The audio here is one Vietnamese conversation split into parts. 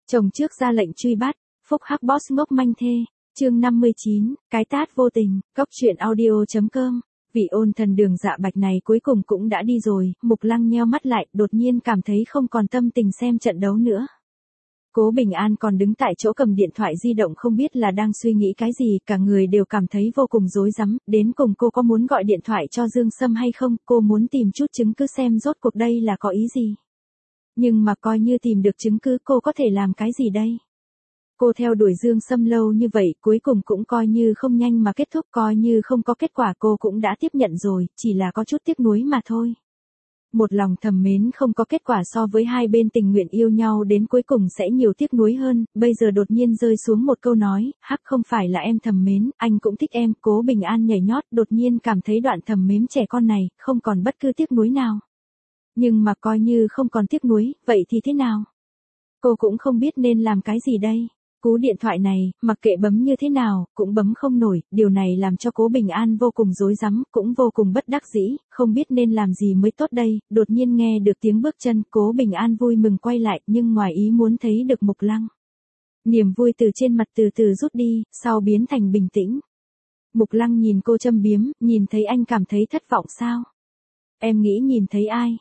Chồng trước ra lệnh truy bắt, phúc hắc boss ngốc manh thê. Chương 59, cái tát vô tình, Cóc truyện audio.com. Vị ôn thần Đường Dạ Bạch này cuối cùng cũng đã đi rồi, Mục Lăng nheo mắt lại, đột nhiên cảm thấy không còn tâm tình xem trận đấu nữa. Cố Bình An còn đứng tại chỗ cầm điện thoại di động không biết là đang suy nghĩ cái gì, cả người đều cảm thấy vô cùng rối rắm, đến cùng cô có muốn gọi điện thoại cho Dương Sâm hay không, cô muốn tìm chút chứng cứ xem rốt cuộc đây là có ý gì. Nhưng mà coi như tìm được chứng cứ cô có thể làm cái gì đây? Cô theo đuổi Dương Sâm lâu như vậy, cuối cùng cũng coi như không nhanh mà kết thúc, coi như không có kết quả cô cũng đã tiếp nhận rồi, chỉ là có chút tiếc nuối mà thôi. Một lòng thầm mến không có kết quả so với hai bên tình nguyện yêu nhau đến cuối cùng sẽ nhiều tiếc nuối hơn, bây giờ đột nhiên rơi xuống một câu nói, hắc không phải là em thầm mến, anh cũng thích em, Cố Bình An nhảy nhót, đột nhiên cảm thấy đoạn thầm mến trẻ con này, không còn bất cứ tiếc nuối nào. Nhưng mà coi như không còn tiếc nuối, vậy thì thế nào? Cô cũng không biết nên làm cái gì đây. Cú điện thoại này, mặc kệ bấm như thế nào, cũng bấm không nổi, điều này làm cho Cố Bình An vô cùng rối rắm, cũng vô cùng bất đắc dĩ, không biết nên làm gì mới tốt đây, đột nhiên nghe được tiếng bước chân, Cố Bình An vui mừng quay lại, nhưng ngoài ý muốn thấy được Mục Lăng. Niềm vui từ trên mặt từ từ rút đi, sau biến thành bình tĩnh. Mục Lăng nhìn cô châm biếm, nhìn thấy anh cảm thấy thất vọng sao? Em nghĩ nhìn thấy ai?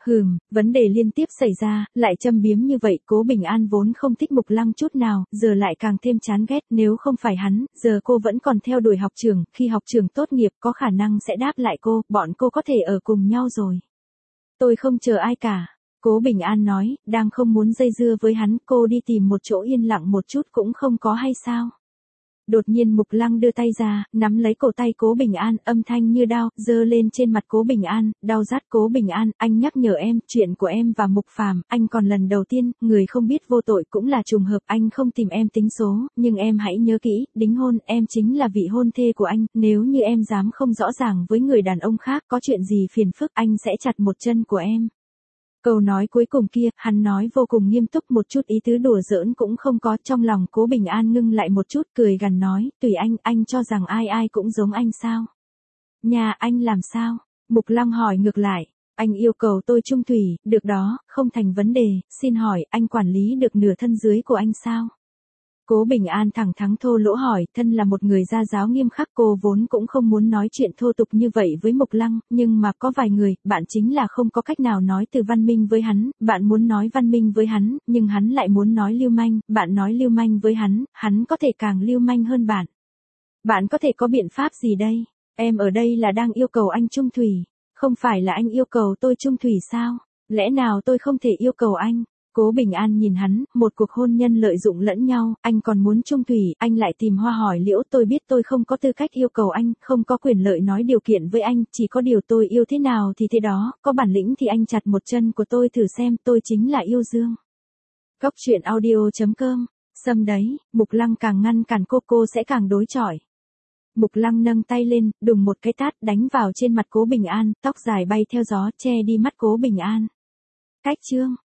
Vấn đề liên tiếp xảy ra, lại châm biếm như vậy, Cố Bình An vốn không thích Mục Lăng chút nào, giờ lại càng thêm chán ghét, nếu không phải hắn, giờ cô vẫn còn theo đuổi học trường, khi học trường tốt nghiệp có khả năng sẽ đáp lại cô, bọn cô có thể ở cùng nhau rồi. Tôi không chờ ai cả, Cố Bình An nói, đang không muốn dây dưa với hắn, cô đi tìm một chỗ yên lặng một chút cũng không có hay sao? Đột nhiên Mục Lăng đưa tay ra, nắm lấy cổ tay Cố Bình An, âm thanh như đao, giơ lên trên mặt Cố Bình An, đau rát. Cố Bình An, anh nhắc nhở em, chuyện của em và Mục Phàm, anh còn lần đầu tiên, người không biết vô tội cũng là trùng hợp, anh không tìm em tính số, nhưng em hãy nhớ kỹ, đính hôn, em chính là vị hôn thê của anh, nếu như em dám không rõ ràng với người đàn ông khác, có chuyện gì phiền phức, anh sẽ chặt một chân của em. Câu nói cuối cùng kia, hắn nói vô cùng nghiêm túc, một chút ý tứ đùa giỡn cũng không có, trong lòng Cố Bình An ngưng lại một chút, cười gằn nói, tùy anh cho rằng ai ai cũng giống anh sao? Nhà anh làm sao? Mục Lăng hỏi ngược lại, anh yêu cầu tôi chung thủy, được đó, không thành vấn đề, xin hỏi, anh quản lý được nửa thân dưới của anh sao? Cố Bình An thẳng thắn thô lỗ hỏi, thân là một người gia giáo nghiêm khắc, cô vốn cũng không muốn nói chuyện thô tục như vậy với Mục Lăng, nhưng mà có vài người, bạn chính là không có cách nào nói từ văn minh với hắn, bạn muốn nói văn minh với hắn, nhưng hắn lại muốn nói lưu manh, bạn nói lưu manh với hắn có thể càng lưu manh hơn bạn. Bạn có thể có biện pháp gì đây? Em ở đây là đang yêu cầu anh chung thủy, không phải là anh yêu cầu tôi chung thủy sao? Lẽ nào tôi không thể yêu cầu anh? Cố Bình An nhìn hắn, một cuộc hôn nhân lợi dụng lẫn nhau, anh còn muốn chung thủy, anh lại tìm hoa hỏi liễu, tôi biết tôi không có tư cách yêu cầu anh, không có quyền lợi nói điều kiện với anh, chỉ có điều tôi yêu thế nào thì thế đó, có bản lĩnh thì anh chặt một chân của tôi thử xem, tôi chính là yêu Dương. Cóc truyện audio.com, Sâm đấy, Mục Lăng càng ngăn cản cô sẽ càng đối chọi. Mục Lăng nâng tay lên, đùng một cái tát đánh vào trên mặt Cố Bình An, tóc dài bay theo gió che đi mắt Cố Bình An. Cách chương